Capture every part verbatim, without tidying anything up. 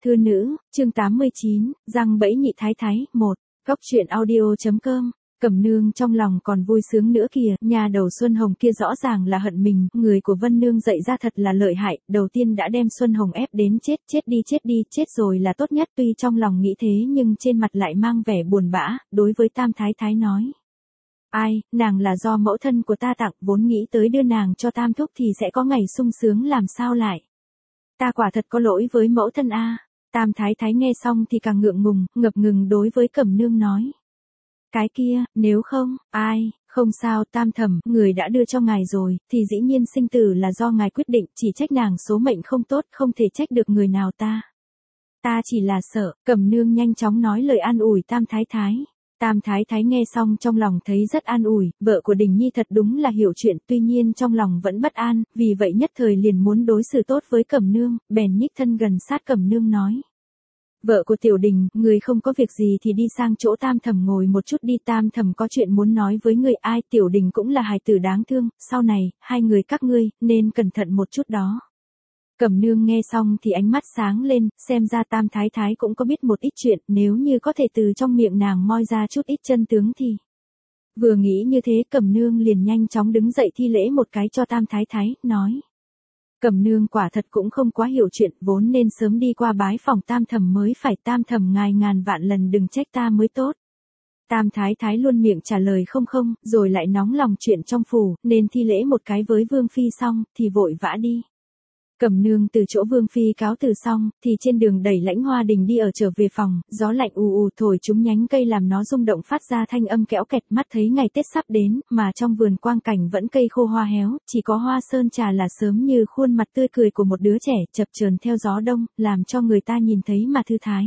Thư nữ, chương tám mươi chín, răng bẫy nhị thái thái, một. Góc truyện audio.com. Cẩm Nương trong lòng còn vui sướng nữa kìa, nhà đầu Xuân Hồng kia rõ ràng là hận mình, người của Vân Nương dạy ra thật là lợi hại, đầu tiên đã đem Xuân Hồng ép đến chết, chết đi chết đi, chết rồi là tốt nhất, tuy trong lòng nghĩ thế nhưng trên mặt lại mang vẻ buồn bã, đối với Tam Thái Thái nói. Ai, nàng là do mẫu thân của ta tặng, vốn nghĩ tới đưa nàng cho Tam Thúc thì sẽ có ngày sung sướng làm sao lại. Ta quả thật có lỗi với mẫu thân a. Tam Thái Thái nghe xong thì càng ngượng ngùng, ngập ngừng đối với Cẩm Nương nói. Cái kia, nếu không, ai, không sao, Tam Thẩm, người đã đưa cho ngài rồi, thì dĩ nhiên sinh tử là do ngài quyết định, chỉ trách nàng số mệnh không tốt, không thể trách được người nào ta. Ta chỉ là sợ, Cẩm Nương nhanh chóng nói lời an ủi Tam Thái Thái. Tam Thái Thái nghe xong trong lòng thấy rất an ủi, vợ của Đình Nhi thật đúng là hiểu chuyện, tuy nhiên trong lòng vẫn bất an, vì vậy nhất thời liền muốn đối xử tốt với Cẩm Nương, bèn nhích thân gần sát Cẩm Nương nói. Vợ của Tiểu Đình, người không có việc gì thì đi sang chỗ Tam Thẩm ngồi một chút đi, Tam Thẩm có chuyện muốn nói với người. Ai, Tiểu Đình cũng là hài tử đáng thương, sau này, hai người các ngươi, nên cẩn thận một chút đó. Cẩm Nương nghe xong thì ánh mắt sáng lên, xem ra Tam Thái Thái cũng có biết một ít chuyện, nếu như có thể từ trong miệng nàng moi ra chút ít chân tướng thì. Vừa nghĩ như thế Cẩm Nương liền nhanh chóng đứng dậy thi lễ một cái cho Tam Thái Thái, nói. Cẩm Nương quả thật cũng không quá hiểu chuyện, vốn nên sớm đi qua bái phòng Tam Thẩm mới phải, Tam Thẩm ngài ngàn vạn lần đừng trách ta mới tốt. Tam Thái Thái luôn miệng trả lời không không, rồi lại nóng lòng chuyện trong phủ, nên thi lễ một cái với Vương Phi xong, thì vội vã đi. Cẩm Nương từ chỗ Vương Phi cáo từ xong, thì trên đường đẩy Lãnh Hoa Đình đi ở trở về phòng, gió lạnh ù ù thổi trúng nhánh cây làm nó rung động phát ra thanh âm kẽo kẹt, mắt thấy ngày Tết sắp đến, mà trong vườn quang cảnh vẫn cây khô hoa héo, chỉ có hoa sơn trà là sớm như khuôn mặt tươi cười của một đứa trẻ, chập chờn theo gió đông, làm cho người ta nhìn thấy mà thư thái.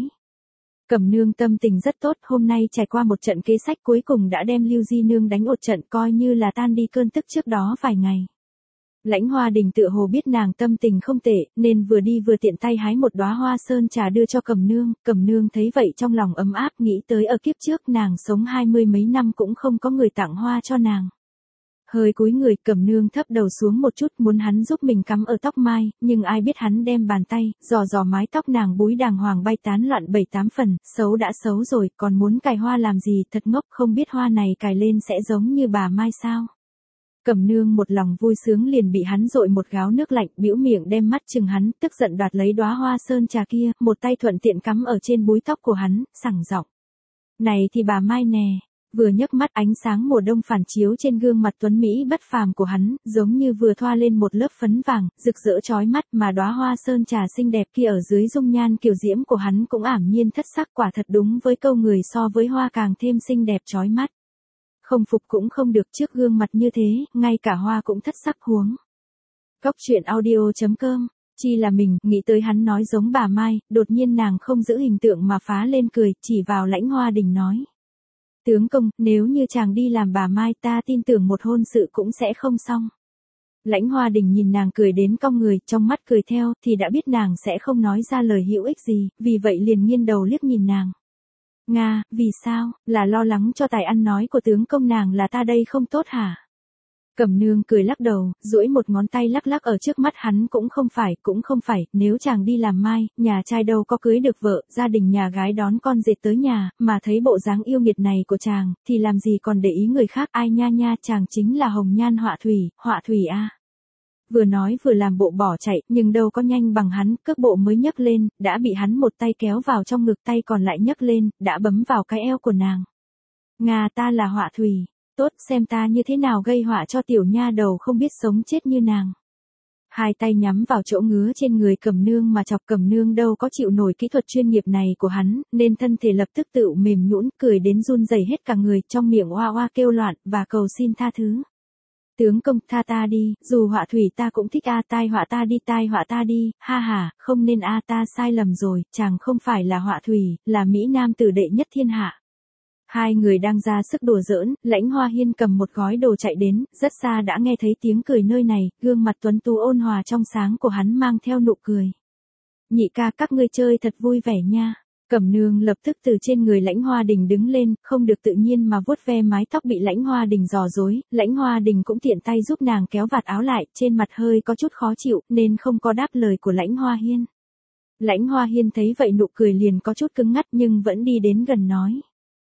Cẩm Nương tâm tình rất tốt, hôm nay trải qua một trận kế sách cuối cùng đã đem Lưu Di Nương đánh một trận, coi như là tan đi cơn tức trước đó vài ngày. Lãnh Hoa Đình tựa hồ biết nàng tâm tình không tệ, nên vừa đi vừa tiện tay hái một đóa hoa sơn trà đưa cho Cẩm Nương, Cẩm Nương thấy vậy trong lòng ấm áp, nghĩ tới ở kiếp trước nàng sống hai mươi mấy năm cũng không có người tặng hoa cho nàng. Hơi cúi người, Cẩm Nương thấp đầu xuống một chút muốn hắn giúp mình cắm ở tóc mai, nhưng ai biết hắn đem bàn tay, dò dò mái tóc nàng búi đàng hoàng bay tán loạn bảy tám phần, xấu đã xấu rồi, còn muốn cài hoa làm gì, thật ngốc, không biết hoa này cài lên sẽ giống như bà Mai sao. Cẩm Nương một lòng vui sướng liền bị hắn dội một gáo nước lạnh, bĩu miệng đem mắt chừng hắn, tức giận đoạt lấy đóa hoa sơn trà kia, một tay thuận tiện cắm ở trên búi tóc của hắn, sảng giọng. Này thì bà Mai nè, vừa nhấc mắt ánh sáng mùa đông phản chiếu trên gương mặt tuấn Mỹ bất phàm của hắn, giống như vừa thoa lên một lớp phấn vàng, rực rỡ chói mắt, mà đóa hoa sơn trà xinh đẹp kia ở dưới dung nhan kiều diễm của hắn cũng ảm nhiên thất sắc, quả thật đúng với câu người so với hoa càng thêm xinh đẹp chói mắt. Không phục cũng không được, trước gương mặt như thế, ngay cả hoa cũng thất sắc huống. Góc truyện audio.com. Chi là mình, nghĩ tới hắn nói giống bà Mai, đột nhiên nàng không giữ hình tượng mà phá lên cười, chỉ vào Lãnh Hoa Đình nói. Tướng công, nếu như chàng đi làm bà Mai ta tin tưởng một hôn sự cũng sẽ không xong. Lãnh Hoa Đình nhìn nàng cười đến cong người, trong mắt cười theo, thì đã biết nàng sẽ không nói ra lời hữu ích gì, vì vậy liền nghiêng đầu liếc nhìn nàng. Nga, vì sao, là lo lắng cho tài ăn nói của tướng công nàng là ta đây không tốt hả? Cẩm Nương cười lắc đầu, duỗi một ngón tay lắc lắc ở trước mắt hắn, cũng không phải, cũng không phải, nếu chàng đi làm mai, nhà trai đâu có cưới được vợ, gia đình nhà gái đón con dệt tới nhà, mà thấy bộ dáng yêu nghiệt này của chàng, thì làm gì còn để ý người khác, ai nha nha, chàng chính là hồng nhan họa thủy, họa thủy a. Vừa nói vừa làm bộ bỏ chạy, nhưng đâu có nhanh bằng hắn, cước bộ mới nhấc lên, đã bị hắn một tay kéo vào trong ngực, tay còn lại nhấc lên, đã bấm vào cái eo của nàng. Nga, ta là họa thủy, tốt, xem ta như thế nào gây họa cho tiểu nha đầu không biết sống chết như nàng. Hai tay nhắm vào chỗ ngứa trên người Cẩm Nương mà chọc, Cẩm Nương đâu có chịu nổi kỹ thuật chuyên nghiệp này của hắn, nên thân thể lập tức tự mềm nhũn, cười đến run rẩy hết cả người, trong miệng oa oa kêu loạn, và cầu xin tha thứ. Tướng công, tha ta đi, dù họa thủy ta cũng thích a, tai họa ta đi, tai họa ta đi, ha ha, không nên a, ta sai lầm rồi, chàng không phải là họa thủy, là Mỹ Nam tử đệ nhất thiên hạ. Hai người đang ra sức đùa giỡn, Lãnh Hoa Hiên cầm một gói đồ chạy đến, rất xa đã nghe thấy tiếng cười nơi này, gương mặt tuấn tú ôn hòa trong sáng của hắn mang theo nụ cười. Nhị ca, các ngươi chơi thật vui vẻ nha. Cẩm Nương lập tức từ trên người Lãnh Hoa Đình đứng lên, không được tự nhiên mà vuốt ve mái tóc bị Lãnh Hoa Đình dò dối, Lãnh Hoa Đình cũng tiện tay giúp nàng kéo vạt áo lại, trên mặt hơi có chút khó chịu, nên không có đáp lời của Lãnh Hoa Hiên. Lãnh Hoa Hiên thấy vậy nụ cười liền có chút cứng ngắt nhưng vẫn đi đến gần nói.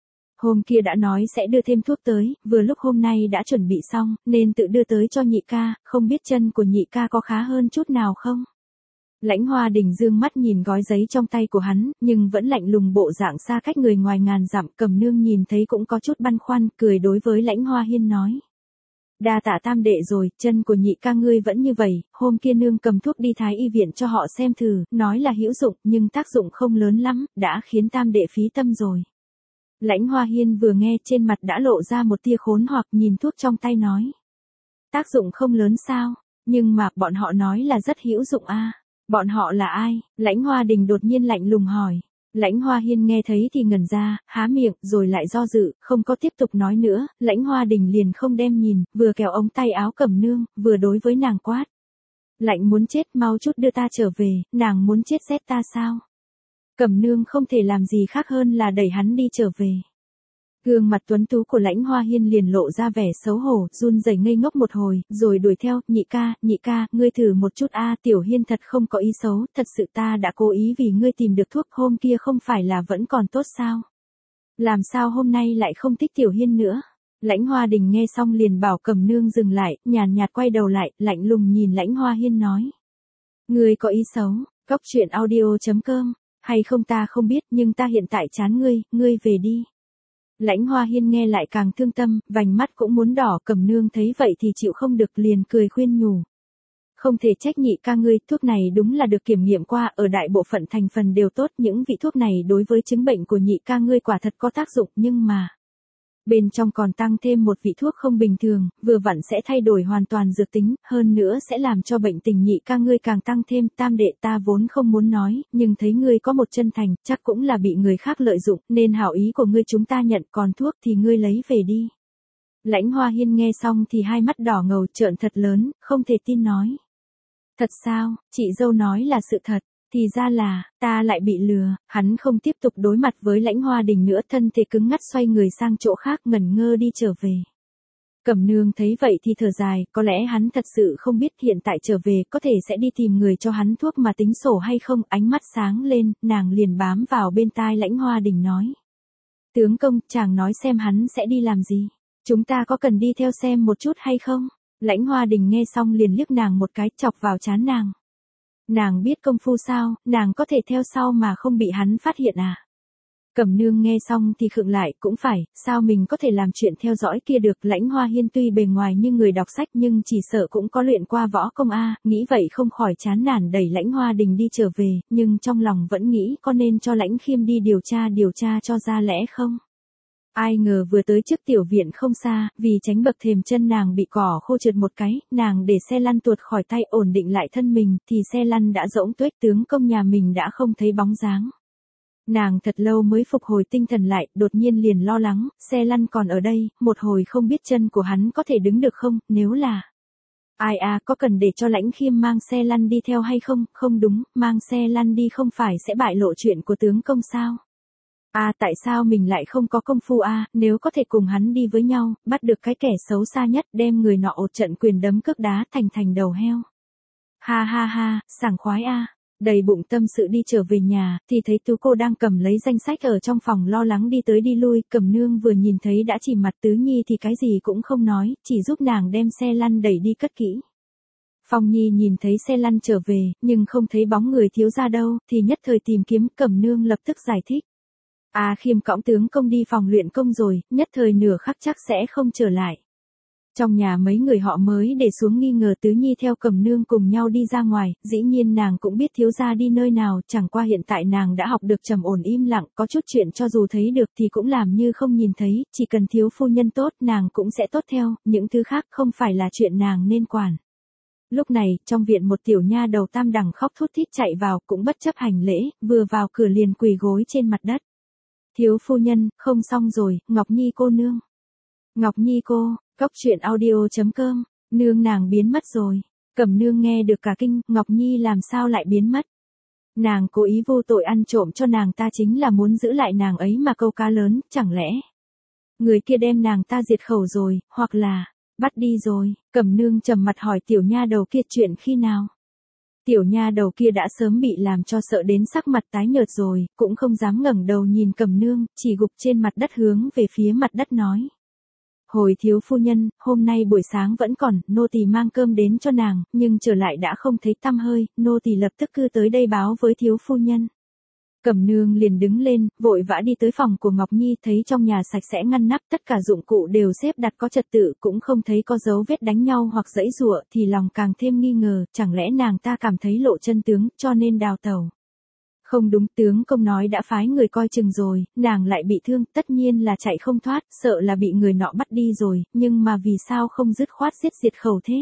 Hôm kia đã nói sẽ đưa thêm thuốc tới, vừa lúc hôm nay đã chuẩn bị xong, nên tự đưa tới cho nhị ca, không biết chân của nhị ca có khá hơn chút nào không? Lãnh Hoa Đình dương mắt nhìn gói giấy trong tay của hắn, nhưng vẫn lạnh lùng bộ dạng xa cách người ngoài ngàn dặm. Cẩm Nương nhìn thấy cũng có chút băn khoăn, cười đối với Lãnh Hoa Hiên nói. Đa tạ tam đệ rồi, chân của nhị ca ngươi vẫn như vậy, hôm kia nương cầm thuốc đi thái y viện cho họ xem thử, nói là hữu dụng, nhưng tác dụng không lớn lắm, đã khiến tam đệ phí tâm rồi. Lãnh Hoa Hiên vừa nghe trên mặt đã lộ ra một tia khốn hoặc, nhìn thuốc trong tay nói. Tác dụng không lớn sao, nhưng mà bọn họ nói là rất hữu dụng a. Bọn họ là ai? Lãnh Hoa Đình đột nhiên lạnh lùng hỏi. Lãnh Hoa Hiên nghe thấy thì ngẩn ra, há miệng, rồi lại do dự, không có tiếp tục nói nữa. Lãnh Hoa Đình liền không đem nhìn, vừa kéo ống tay áo Cẩm Nương, vừa đối với nàng quát. Lạnh muốn chết, mau chút đưa ta trở về, nàng muốn chết rét ta sao? Cẩm Nương không thể làm gì khác hơn là đẩy hắn đi trở về. Gương mặt tuấn tú của Lãnh Hoa Hiên liền lộ ra vẻ xấu hổ, run rẩy ngây ngốc một hồi, rồi đuổi theo. Nhị ca, nhị ca, ngươi thử một chút a, Tiểu Hiên thật không có ý xấu, thật sự ta đã cố ý vì ngươi tìm được thuốc, hôm kia không phải là vẫn còn tốt sao? Làm sao hôm nay lại không thích Tiểu Hiên nữa? Lãnh Hoa Đình nghe xong liền bảo Cẩm Nương dừng lại, nhàn nhạt quay đầu lại, lạnh lùng nhìn Lãnh Hoa Hiên nói. Ngươi có ý xấu, Cóc Truyện Audio chấm com, hay không ta không biết, nhưng ta hiện tại chán ngươi, ngươi về đi. Lãnh Hoa Hiên nghe lại càng thương tâm, vành mắt cũng muốn đỏ. Cẩm Nương thấy vậy thì chịu không được, liền cười khuyên nhủ. Không thể trách nhị ca ngươi, thuốc này đúng là được kiểm nghiệm qua, ở đại bộ phận thành phần đều tốt, những vị thuốc này đối với chứng bệnh của nhị ca ngươi quả thật có tác dụng, nhưng mà bên trong còn tăng thêm một vị thuốc không bình thường, vừa vặn sẽ thay đổi hoàn toàn dược tính, hơn nữa sẽ làm cho bệnh tình nhị ca ngươi càng tăng thêm. Tam đệ ta vốn không muốn nói, nhưng thấy ngươi có một chân thành, chắc cũng là bị người khác lợi dụng, nên hảo ý của ngươi chúng ta nhận, còn thuốc thì ngươi lấy về đi. Lãnh Hoa Hiên nghe xong thì hai mắt đỏ ngầu trợn thật lớn, không thể tin nói. Thật sao, chị dâu nói là sự thật. Thì ra là, ta lại bị lừa. Hắn không tiếp tục đối mặt với Lãnh Hoa Đình nữa, thân thể cứng ngắt xoay người sang chỗ khác, ngẩn ngơ đi trở về. Cẩm Nương thấy vậy thì thở dài, có lẽ hắn thật sự không biết hiện tại trở về có thể sẽ đi tìm người cho hắn thuốc mà tính sổ hay không. Ánh mắt sáng lên, nàng liền bám vào bên tai Lãnh Hoa Đình nói. Tướng công, chàng nói xem hắn sẽ đi làm gì? Chúng ta có cần đi theo xem một chút hay không? Lãnh Hoa Đình nghe xong liền liếc nàng một cái, chọc vào trán nàng. Nàng biết công phu sao, nàng có thể theo sau mà không bị hắn phát hiện à? Cẩm Nương nghe xong thì khựng lại, cũng phải, sao mình có thể làm chuyện theo dõi kia được. Lãnh Hoa Hiên tuy bề ngoài như người đọc sách nhưng chỉ sợ cũng có luyện qua võ công a, nghĩ vậy không khỏi chán nản đẩy Lãnh Hoa Đình đi trở về, nhưng trong lòng vẫn nghĩ có nên cho Lãnh Khiêm đi điều tra điều tra cho ra lẽ không? Ai ngờ vừa tới trước tiểu viện không xa, vì tránh bậc thềm chân nàng bị cỏ khô trượt một cái, nàng để xe lăn tuột khỏi tay ổn định lại thân mình, thì xe lăn đã rỗng tuếch, tướng công nhà mình đã không thấy bóng dáng. Nàng thật lâu mới phục hồi tinh thần lại, đột nhiên liền lo lắng, xe lăn còn ở đây, một hồi không biết chân của hắn có thể đứng được không, nếu là... Ai à, có cần để cho Lãnh Khiêm mang xe lăn đi theo hay không? Không đúng, mang xe lăn đi không phải sẽ bại lộ chuyện của tướng công sao? À, tại sao mình lại không có công phu a, à, nếu có thể cùng hắn đi với nhau, bắt được cái kẻ xấu xa nhất, đem người nọ ột trận quyền đấm cước đá thành thành đầu heo. Ha ha ha, sảng khoái a. À. Đầy bụng tâm sự đi trở về nhà, thì thấy Tú cô đang cầm lấy danh sách ở trong phòng lo lắng đi tới đi lui. Cẩm Nương vừa nhìn thấy đã chỉ mặt Tứ Nhi thì cái gì cũng không nói, chỉ giúp nàng đem xe lăn đẩy đi cất kỹ. Phong Nhi nhìn thấy xe lăn trở về, nhưng không thấy bóng người thiếu gia đâu, thì nhất thời tìm kiếm. Cẩm Nương lập tức giải thích. À, Khiêm cõng tướng công đi phòng luyện công rồi, nhất thời nửa khắc chắc sẽ không trở lại. Trong nhà mấy người họ mới để xuống nghi ngờ Tứ Nhi theo Cẩm Nương cùng nhau đi ra ngoài, dĩ nhiên nàng cũng biết thiếu gia đi nơi nào, chẳng qua hiện tại nàng đã học được trầm ổn im lặng, có chút chuyện cho dù thấy được thì cũng làm như không nhìn thấy, chỉ cần thiếu phu nhân tốt nàng cũng sẽ tốt theo, những thứ khác không phải là chuyện nàng nên quản. Lúc này, trong viện một tiểu nha đầu tam đẳng khóc thút thít chạy vào, cũng bất chấp hành lễ, vừa vào cửa liền quỳ gối trên mặt đất. Thiếu phu nhân, không xong rồi, Ngọc Nhi cô nương. Ngọc Nhi cô, Cóc Truyện Audio chấm com, nương nàng biến mất rồi. Cẩm Nương nghe được cả kinh, Ngọc Nhi làm sao lại biến mất? Nàng cố ý vô tội ăn trộm cho nàng ta chính là muốn giữ lại nàng ấy mà câu cá lớn, chẳng lẽ người kia đem nàng ta diệt khẩu rồi, hoặc là bắt đi rồi? Cẩm Nương trầm mặt hỏi tiểu nha đầu kia chuyện khi nào? Tiểu nha đầu kia đã sớm bị làm cho sợ đến sắc mặt tái nhợt rồi, cũng không dám ngẩng đầu nhìn Cẩm Nương, chỉ gục trên mặt đất hướng về phía mặt đất nói. Hồi thiếu phu nhân, hôm nay buổi sáng vẫn còn, nô tỳ mang cơm đến cho nàng, nhưng trở lại đã không thấy tăm hơi, nô tỳ lập tức cư tới đây báo với thiếu phu nhân. Cẩm Nương liền đứng lên, vội vã đi tới phòng của Ngọc Nhi, thấy trong nhà sạch sẽ ngăn nắp, tất cả dụng cụ đều xếp đặt có trật tự, cũng không thấy có dấu vết đánh nhau hoặc giãy giụa, thì lòng càng thêm nghi ngờ, chẳng lẽ nàng ta cảm thấy lộ chân tướng, cho nên đào tẩu. Không đúng, tướng công nói đã phái người coi chừng rồi, nàng lại bị thương, tất nhiên là chạy không thoát, sợ là bị người nọ bắt đi rồi, nhưng mà vì sao không dứt khoát giết diệt khẩu thế?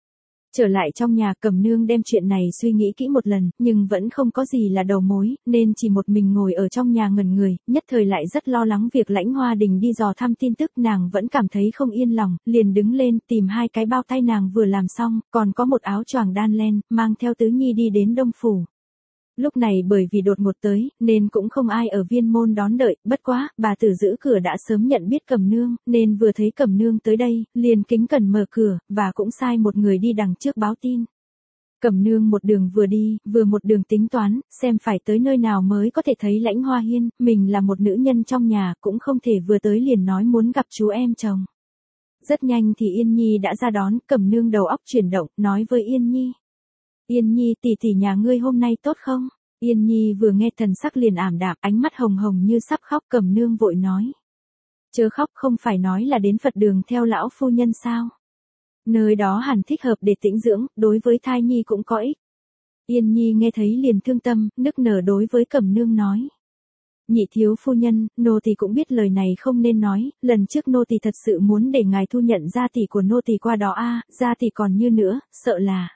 Trở lại trong nhà, Cẩm Nương đem chuyện này suy nghĩ kỹ một lần, nhưng vẫn không có gì là đầu mối, nên chỉ một mình ngồi ở trong nhà ngẩn người, nhất thời lại rất lo lắng việc Lãnh Hoa Đình đi dò thăm tin tức, nàng vẫn cảm thấy không yên lòng, liền đứng lên tìm hai cái bao tay nàng vừa làm xong, còn có một áo choàng đan len, mang theo Tứ Nhi đi đến Đông Phủ. Lúc này bởi vì đột ngột tới, nên cũng không ai ở viên môn đón đợi, bất quá, bà tử giữ cửa đã sớm nhận biết Cẩm Nương, nên vừa thấy Cẩm Nương tới đây, liền kính cẩn mở cửa, và cũng sai một người đi đằng trước báo tin. Cẩm Nương một đường vừa đi, vừa một đường tính toán, xem phải tới nơi nào mới có thể thấy Lãnh Hoa Hiên, mình là một nữ nhân trong nhà, cũng không thể vừa tới liền nói muốn gặp chú em chồng. Rất nhanh thì Yên Nhi đã ra đón, Cẩm Nương đầu óc chuyển động, nói với Yên Nhi. Yên Nhi tỷ tỷ nhà ngươi hôm nay tốt không? Yên Nhi vừa nghe thần sắc liền ảm đạm, ánh mắt hồng hồng như sắp khóc, Cẩm Nương vội nói. Chớ khóc, không phải nói là đến Phật đường theo lão phu nhân sao? Nơi đó hẳn thích hợp để tĩnh dưỡng, đối với thai nhi cũng có ích. Yên Nhi nghe thấy liền thương tâm, nức nở đối với Cẩm Nương nói. Nhị thiếu phu nhân, nô tỳ cũng biết lời này không nên nói, lần trước nô tỳ thật sự muốn để ngài thu nhận gia tỷ của nô tỳ qua đó a, gia tỷ còn như nữa, sợ là...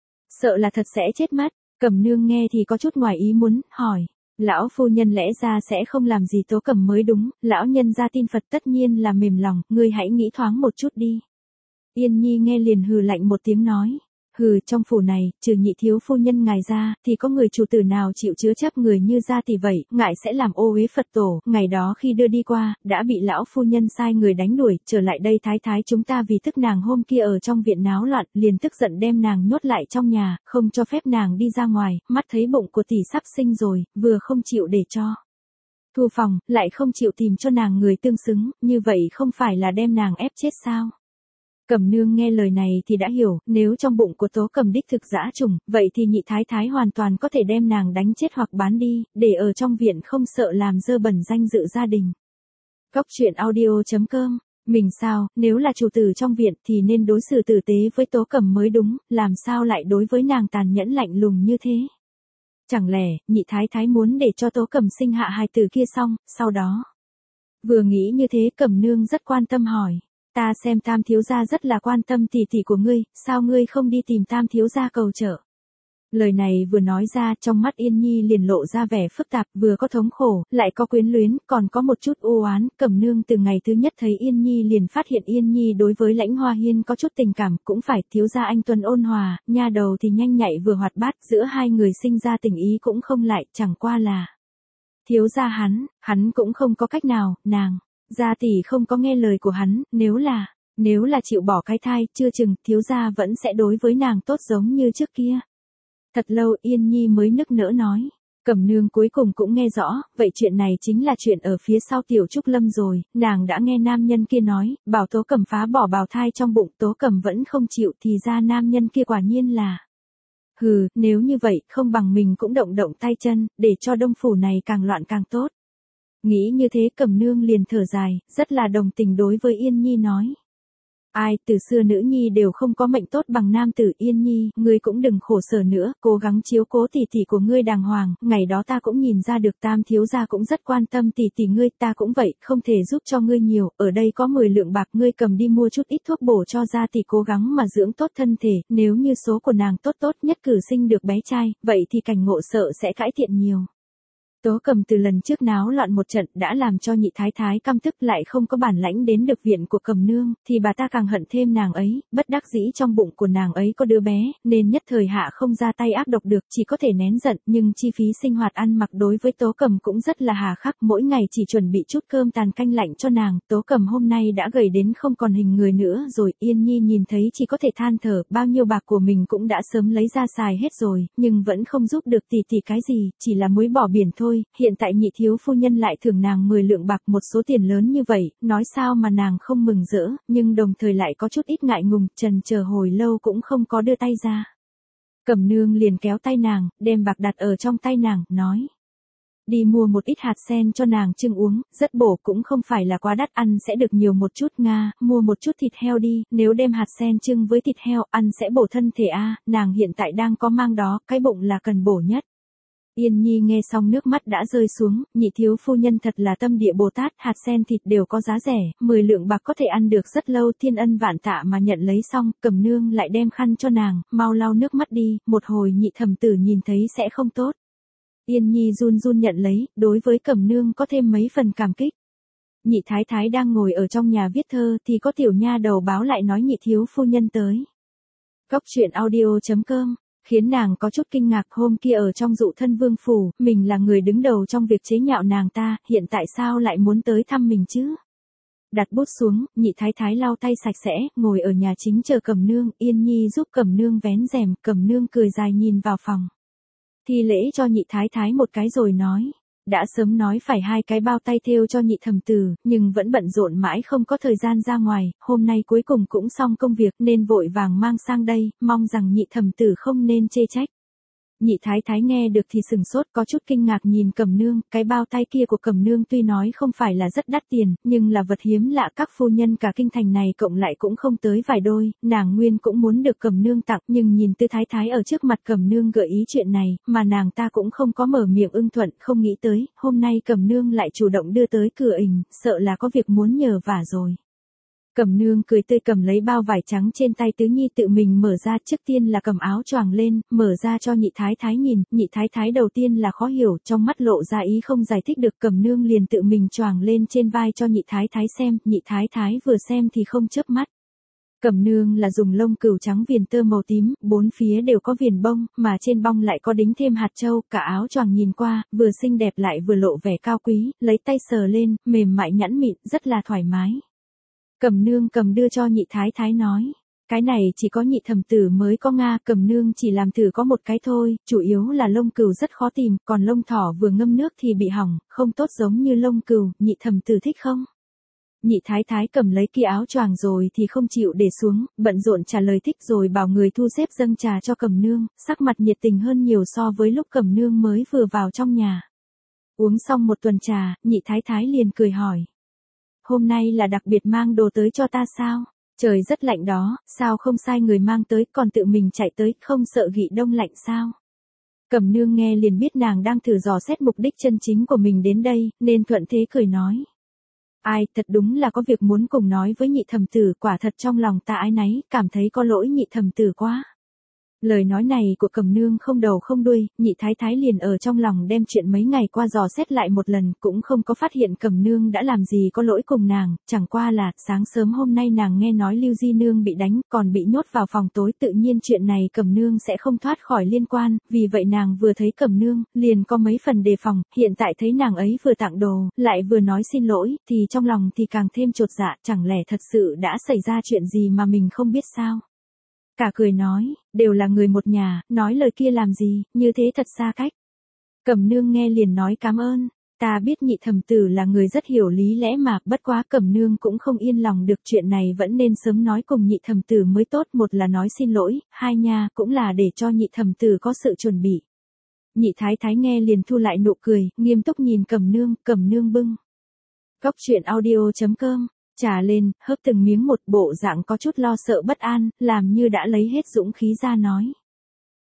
Sợ là thật sẽ chết mất. Cẩm Nương nghe thì có chút ngoài ý muốn, hỏi. Lão phu nhân lẽ ra sẽ không làm gì Tố Cẩm mới đúng, lão nhân gia tin Phật tất nhiên là mềm lòng, ngươi hãy nghĩ thoáng một chút đi. Yên Nhi nghe liền hừ lạnh một tiếng nói. Hừ, trong phủ này, trừ nhị thiếu phu nhân ngài ra, thì có người chủ tử nào chịu chứa chấp người như gia tỷ vậy, ngài sẽ làm ô uế Phật tổ, ngày đó khi đưa đi qua, đã bị lão phu nhân sai người đánh đuổi, trở lại đây thái thái chúng ta vì tức nàng hôm kia ở trong viện náo loạn, liền tức giận đem nàng nhốt lại trong nhà, không cho phép nàng đi ra ngoài, mắt thấy bụng của tỷ sắp sinh rồi, vừa không chịu để cho thu phòng, lại không chịu tìm cho nàng người tương xứng, như vậy không phải là đem nàng ép chết sao? Cẩm Nương nghe lời này thì đã hiểu, nếu trong bụng của Tố Cẩm đích thực dã trùng, vậy thì nhị thái thái hoàn toàn có thể đem nàng đánh chết hoặc bán đi, để ở trong viện không sợ làm dơ bẩn danh dự gia đình. Góc truyện audio chấm com, mình sao, nếu là chủ tử trong viện thì nên đối xử tử tế với Tố Cẩm mới đúng, làm sao lại đối với nàng tàn nhẫn lạnh lùng như thế? Chẳng lẽ, nhị thái thái muốn để cho Tố Cẩm sinh hạ hài tử kia xong, sau đó. Vừa nghĩ như thế Cẩm Nương rất quan tâm hỏi. Ta xem Tam thiếu gia rất là quan tâm tỷ tỷ của ngươi, sao ngươi không đi tìm Tam thiếu gia cầu trợ? Lời này vừa nói ra, trong mắt Yên Nhi liền lộ ra vẻ phức tạp, vừa có thống khổ, lại có quyến luyến, còn có một chút u oán. Cẩm Nương từ ngày thứ nhất thấy Yên Nhi liền phát hiện Yên Nhi đối với Lãnh Hoa Hiên có chút tình cảm, cũng phải, thiếu gia anh tuấn ôn hòa, nha đầu thì nhanh nhạy vừa hoạt bát, giữa hai người sinh ra tình ý cũng không lại, chẳng qua là thiếu gia hắn, hắn cũng không có cách nào, nàng gia tỷ không có nghe lời của hắn, nếu là, nếu là chịu bỏ cái thai, chưa chừng, thiếu gia vẫn sẽ đối với nàng tốt giống như trước kia. Thật lâu Yên Nhi mới nức nở nói. Cẩm Nương cuối cùng cũng nghe rõ, vậy chuyện này chính là chuyện ở phía sau Tiểu Trúc Lâm rồi, nàng đã nghe nam nhân kia nói, bảo Tố Cẩm phá bỏ bào thai trong bụng, Tố Cẩm vẫn không chịu thì ra nam nhân kia quả nhiên là. Hừ, nếu như vậy, không bằng mình cũng động động tay chân, để cho Đông Phủ này càng loạn càng tốt. Nghĩ như thế Cẩm Nương liền thở dài, rất là đồng tình đối với Yên Nhi nói. Ai, từ xưa nữ nhi đều không có mệnh tốt bằng nam tử. Yên Nhi, ngươi cũng đừng khổ sở nữa, cố gắng chiếu cố tỷ tỷ của ngươi đàng hoàng, ngày đó ta cũng nhìn ra được Tam thiếu gia cũng rất quan tâm tỷ tỷ ngươi, ta cũng vậy, không thể giúp cho ngươi nhiều, ở đây có mười lượng bạc ngươi cầm đi mua chút ít thuốc bổ cho gia tỷ cố gắng mà dưỡng tốt thân thể, nếu như số của nàng tốt tốt nhất cử sinh được bé trai, vậy thì cảnh ngộ sợ sẽ cải thiện nhiều. Tố Cầm từ lần trước náo loạn một trận đã làm cho nhị thái thái căm tức, lại không có bản lãnh đến được viện của Cầm nương, thì bà ta càng hận thêm nàng ấy, bất đắc dĩ trong bụng của nàng ấy có đứa bé, nên nhất thời hạ không ra tay ác độc được, chỉ có thể nén giận, nhưng chi phí sinh hoạt ăn mặc đối với Tố Cầm cũng rất là hà khắc, mỗi ngày chỉ chuẩn bị chút cơm tàn canh lạnh cho nàng. Tố Cầm hôm nay đã gầy đến không còn hình người nữa rồi, Yên Nhi nhìn thấy chỉ có thể than thở, bao nhiêu bạc của mình cũng đã sớm lấy ra xài hết rồi, nhưng vẫn không giúp được tỷ tỷ cái gì, chỉ là muối bỏ biển thôi. Hiện tại nhị thiếu phu nhân lại thưởng nàng mười lượng bạc, một số tiền lớn như vậy, nói sao mà nàng không mừng rỡ, nhưng đồng thời lại có chút ít ngại ngùng, trần chờ hồi lâu cũng không có đưa tay ra. Cẩm nương liền kéo tay nàng, đem bạc đặt ở trong tay nàng, nói. Đi mua một ít hạt sen cho nàng chưng uống, rất bổ, cũng không phải là quá đắt, ăn sẽ được nhiều một chút. Nga, mua một chút thịt heo đi, nếu đem hạt sen chưng với thịt heo, ăn sẽ bổ thân thể a. Nàng hiện tại đang có mang đó, cái bụng là cần bổ nhất. Yên Nhi nghe xong nước mắt đã rơi xuống, nhị thiếu phu nhân thật là tâm địa Bồ Tát, hạt sen thịt đều có giá rẻ, mười lượng bạc có thể ăn được rất lâu, thiên ân vạn tạ mà nhận lấy xong, Cẩm nương lại đem khăn cho nàng, mau lau nước mắt đi, một hồi nhị thẩm tử nhìn thấy sẽ không tốt. Yên Nhi run run nhận lấy, đối với Cẩm nương có thêm mấy phần cảm kích. Nhị thái thái đang ngồi ở trong nhà viết thơ thì có tiểu nha đầu báo lại nói nhị thiếu phu nhân tới. Cóc truyện audio chấm com khiến nàng có chút kinh ngạc, hôm kia ở trong Dụ Thân Vương phủ, mình là người đứng đầu trong việc chế nhạo nàng ta, hiện tại sao lại muốn tới thăm mình chứ? Đặt bút xuống, nhị thái thái lau tay sạch sẽ, ngồi ở nhà chính chờ Cẩm nương, Yên Nhi giúp Cẩm nương vén rèm, Cẩm nương cười dài nhìn vào phòng. Thi lễ cho nhị thái thái một cái rồi nói. Đã sớm nói phải hai cái bao tay thêu cho nhị thẩm tử, nhưng vẫn bận rộn mãi không có thời gian ra ngoài, hôm nay cuối cùng cũng xong công việc nên vội vàng mang sang đây, mong rằng nhị thẩm tử không nên chê trách. Nhị thái thái nghe được thì sừng sốt, có chút kinh ngạc nhìn Cẩm nương, cái bao tay kia của Cẩm nương tuy nói không phải là rất đắt tiền, nhưng là vật hiếm lạ, các phu nhân cả kinh thành này cộng lại cũng không tới vài đôi, nàng nguyên cũng muốn được Cẩm nương tặng, nhưng nhìn Tư thái thái ở trước mặt Cẩm nương gợi ý chuyện này, mà nàng ta cũng không có mở miệng ưng thuận, không nghĩ tới, hôm nay Cẩm nương lại chủ động đưa tới cửa ình, sợ là có việc muốn nhờ vả rồi. Cẩm nương cười tươi cầm lấy bao vải trắng trên tay Tứ Nhi tự mình mở ra, trước tiên là cầm áo choàng lên, mở ra cho nhị thái thái nhìn, nhị thái thái đầu tiên là khó hiểu, trong mắt lộ ra ý không giải thích được, Cẩm nương liền tự mình choàng lên trên vai cho nhị thái thái xem, nhị thái thái vừa xem thì không chớp mắt. Cẩm nương là dùng lông cừu trắng viền tơ màu tím, bốn phía đều có viền bông, mà trên bông lại có đính thêm hạt châu, cả áo choàng nhìn qua, vừa xinh đẹp lại vừa lộ vẻ cao quý, lấy tay sờ lên, mềm mại nhẵn mịn, rất là thoải mái. Cẩm nương cầm đưa cho nhị thái thái nói, cái này chỉ có nhị thẩm tử mới có Nga, Cẩm nương chỉ làm thử có một cái thôi, chủ yếu là lông cừu rất khó tìm, còn lông thỏ vừa ngâm nước thì bị hỏng, không tốt giống như lông cừu, nhị thẩm tử thích không? Nhị thái thái cầm lấy kia áo choàng rồi thì không chịu để xuống, bận rộn trả lời thích rồi bảo người thu xếp dâng trà cho Cẩm nương, sắc mặt nhiệt tình hơn nhiều so với lúc Cẩm nương mới vừa vào trong nhà. Uống xong một tuần trà, nhị thái thái liền cười hỏi. Hôm nay là đặc biệt mang đồ tới cho ta sao? Trời rất lạnh đó, sao không sai người mang tới, còn tự mình chạy tới, không sợ bị đông lạnh sao? Cẩm nương nghe liền biết nàng đang thử dò xét mục đích chân chính của mình đến đây, nên thuận thế cười nói. Ai, thật đúng là có việc muốn cùng nói với nhị thẩm tử, quả thật trong lòng ta ái náy, cảm thấy có lỗi nhị thẩm tử quá. Lời nói này của Cẩm nương không đầu không đuôi, nhị thái thái liền ở trong lòng đem chuyện mấy ngày qua dò xét lại một lần, cũng không có phát hiện Cẩm nương đã làm gì có lỗi cùng nàng, chẳng qua là, sáng sớm hôm nay nàng nghe nói Lưu Di nương bị đánh, còn bị nhốt vào phòng tối, tự nhiên chuyện này Cẩm nương sẽ không thoát khỏi liên quan, vì vậy nàng vừa thấy Cẩm nương, liền có mấy phần đề phòng, hiện tại thấy nàng ấy vừa tặng đồ, lại vừa nói xin lỗi, thì trong lòng thì càng thêm chột dạ, chẳng lẽ thật sự đã xảy ra chuyện gì mà mình không biết sao? Cả cười nói, đều là người một nhà, nói lời kia làm gì, như thế thật xa cách. Cẩm nương nghe liền nói cảm ơn, ta biết nhị thẩm tử là người rất hiểu lý lẽ mà, bất quá Cẩm nương cũng không yên lòng được, chuyện này vẫn nên sớm nói cùng nhị thẩm tử mới tốt, một là nói xin lỗi, hai nha, cũng là để cho nhị thẩm tử có sự chuẩn bị. Nhị thái thái nghe liền thu lại nụ cười, nghiêm túc nhìn Cẩm nương, Cẩm nương bưng. Cóc truyện audio chấm com trà lên, hớp từng miếng một, bộ dạng có chút lo sợ bất an, làm như đã lấy hết dũng khí ra nói.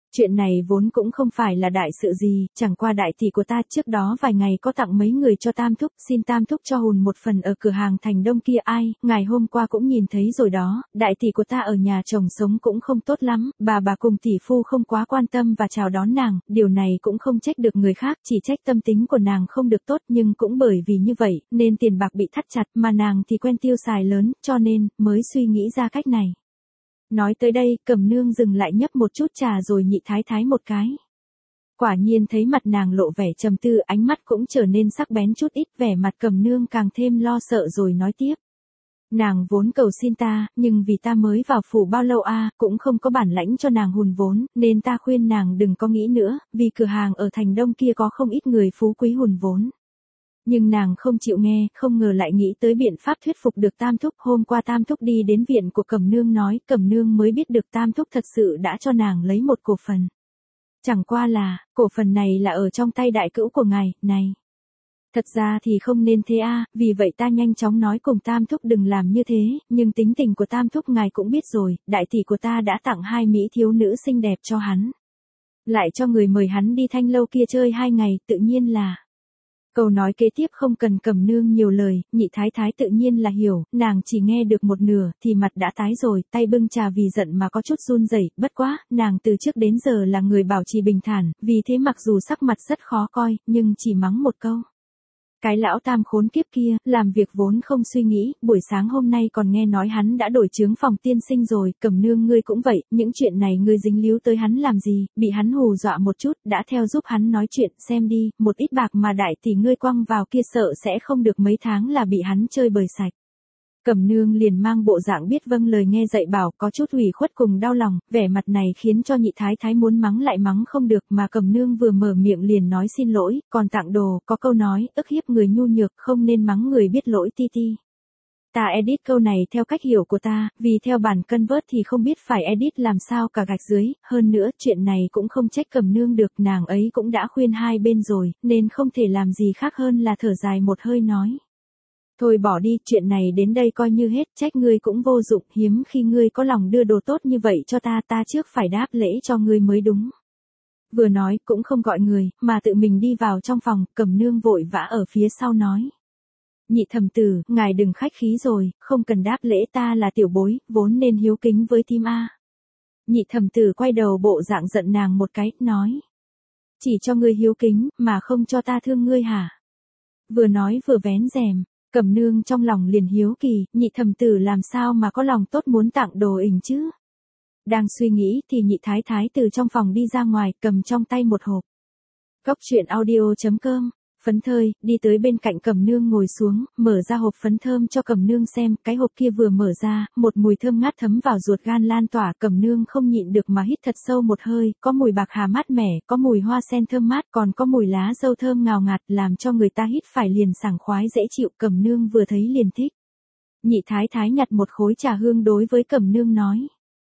Chuyện này vốn cũng không phải là đại sự gì, chẳng qua đại tỷ của ta trước đó vài ngày có tặng mấy người cho Tam Thúc, xin Tam Thúc cho hùn một phần ở cửa hàng thành Đông kia. Ai, ngày hôm qua cũng nhìn thấy rồi đó, đại tỷ của ta ở nhà chồng sống cũng không tốt lắm, bà bà cùng tỷ phu không quá quan tâm và chào đón nàng, điều này cũng không trách được người khác, chỉ trách tâm tính của nàng không được tốt, nhưng cũng bởi vì như vậy, nên tiền bạc bị thắt chặt, mà nàng thì quen tiêu xài lớn, cho nên, mới suy nghĩ ra cách này. Nói tới đây, Cẩm Nương dừng lại nhấp một chút trà rồi Nhị Thái Thái một cái. Quả nhiên thấy mặt nàng lộ vẻ trầm tư, ánh mắt cũng trở nên sắc bén chút ít, vẻ mặt Cẩm Nương càng thêm lo sợ rồi nói tiếp. Nàng vốn cầu xin ta, nhưng vì ta mới vào phủ bao lâu a, cũng không có bản lãnh cho nàng hùn vốn, nên ta khuyên nàng đừng có nghĩ nữa, vì cửa hàng ở thành Đông kia có không ít người phú quý hùn vốn. Nhưng nàng không chịu nghe, không ngờ lại nghĩ tới biện pháp thuyết phục được Tam Thúc. Hôm qua Tam Thúc đi đến viện của Cẩm Nương nói, Cẩm Nương mới biết được Tam Thúc thật sự đã cho nàng lấy một cổ phần. Chẳng qua là, cổ phần này là ở trong tay đại cữu của ngài, này. Thật ra thì không nên thế a, vì vậy ta nhanh chóng nói cùng Tam Thúc đừng làm như thế, nhưng tính tình của Tam Thúc ngài cũng biết rồi, đại tỷ của ta đã tặng hai mỹ thiếu nữ xinh đẹp cho hắn. Lại cho người mời hắn đi Thanh Lâu kia chơi hai ngày, tự nhiên là... Câu nói kế tiếp không cần Cẩm Nương nhiều lời, Nhị Thái Thái tự nhiên là hiểu, nàng chỉ nghe được một nửa, thì mặt đã tái rồi, tay bưng trà vì giận mà có chút run rẩy. Bất quá, nàng từ trước đến giờ là người bảo trì bình thản, vì thế mặc dù sắc mặt rất khó coi, nhưng chỉ mắng một câu. Cái lão Tam khốn kiếp kia, làm việc vốn không suy nghĩ, buổi sáng hôm nay còn nghe nói hắn đã đổi chướng phòng tiên sinh rồi, Cẩm Nương ngươi cũng vậy, những chuyện này ngươi dính líu tới hắn làm gì, bị hắn hù dọa một chút, đã theo giúp hắn nói chuyện, xem đi, một ít bạc mà đại tỷ ngươi quăng vào kia sợ sẽ không được mấy tháng là bị hắn chơi bời sạch. Cẩm Nương liền mang bộ dạng biết vâng lời nghe dạy bảo, có chút ủy khuất cùng đau lòng, vẻ mặt này khiến cho Nhị Thái Thái muốn mắng lại mắng không được, mà Cẩm Nương vừa mở miệng liền nói xin lỗi, còn tặng đồ, có câu nói, ức hiếp người nhu nhược, không nên mắng người biết lỗi ti ti. Ta edit câu này theo cách hiểu của ta, vì theo bản cân vớt thì không biết phải edit làm sao cả gạch dưới, hơn nữa, chuyện này cũng không trách Cẩm Nương được, nàng ấy cũng đã khuyên hai bên rồi, nên không thể làm gì khác hơn là thở dài một hơi nói. Thôi bỏ đi, chuyện này đến đây coi như hết, trách ngươi cũng vô dụng, hiếm khi ngươi có lòng đưa đồ tốt như vậy cho ta, ta trước phải đáp lễ cho ngươi mới đúng. Vừa nói, cũng không gọi người, mà tự mình đi vào trong phòng, Cẩm Nương vội vã ở phía sau nói. Nhị thẩm tử, ngài đừng khách khí rồi, không cần đáp lễ, ta là tiểu bối, vốn nên hiếu kính với Tim A. Nhị thẩm tử quay đầu bộ dạng giận nàng một cái, nói. Chỉ cho ngươi hiếu kính, mà không cho ta thương ngươi hả? Vừa nói vừa vén rèm. Cẩm Nương trong lòng liền hiếu kỳ, Nhị thẩm tử làm sao mà có lòng tốt muốn tặng đồ ỉnh chứ? Đang suy nghĩ thì Nhị Thái Thái từ trong phòng đi ra ngoài, cầm trong tay một hộp. Góc truyện audio chấm com, phấn thơi, đi tới bên cạnh Cẩm Nương ngồi xuống, mở ra hộp phấn thơm cho Cẩm Nương xem, cái hộp kia vừa mở ra, một mùi thơm ngát thấm vào ruột gan lan tỏa, Cẩm Nương không nhịn được mà hít thật sâu một hơi, có mùi bạc hà mát mẻ, có mùi hoa sen thơm mát, còn có mùi lá dâu thơm ngào ngạt, làm cho người ta hít phải liền sảng khoái dễ chịu, Cẩm Nương vừa thấy liền thích. Nhị Thái Thái nhặt một khối trà hương đối với Cẩm Nương nói.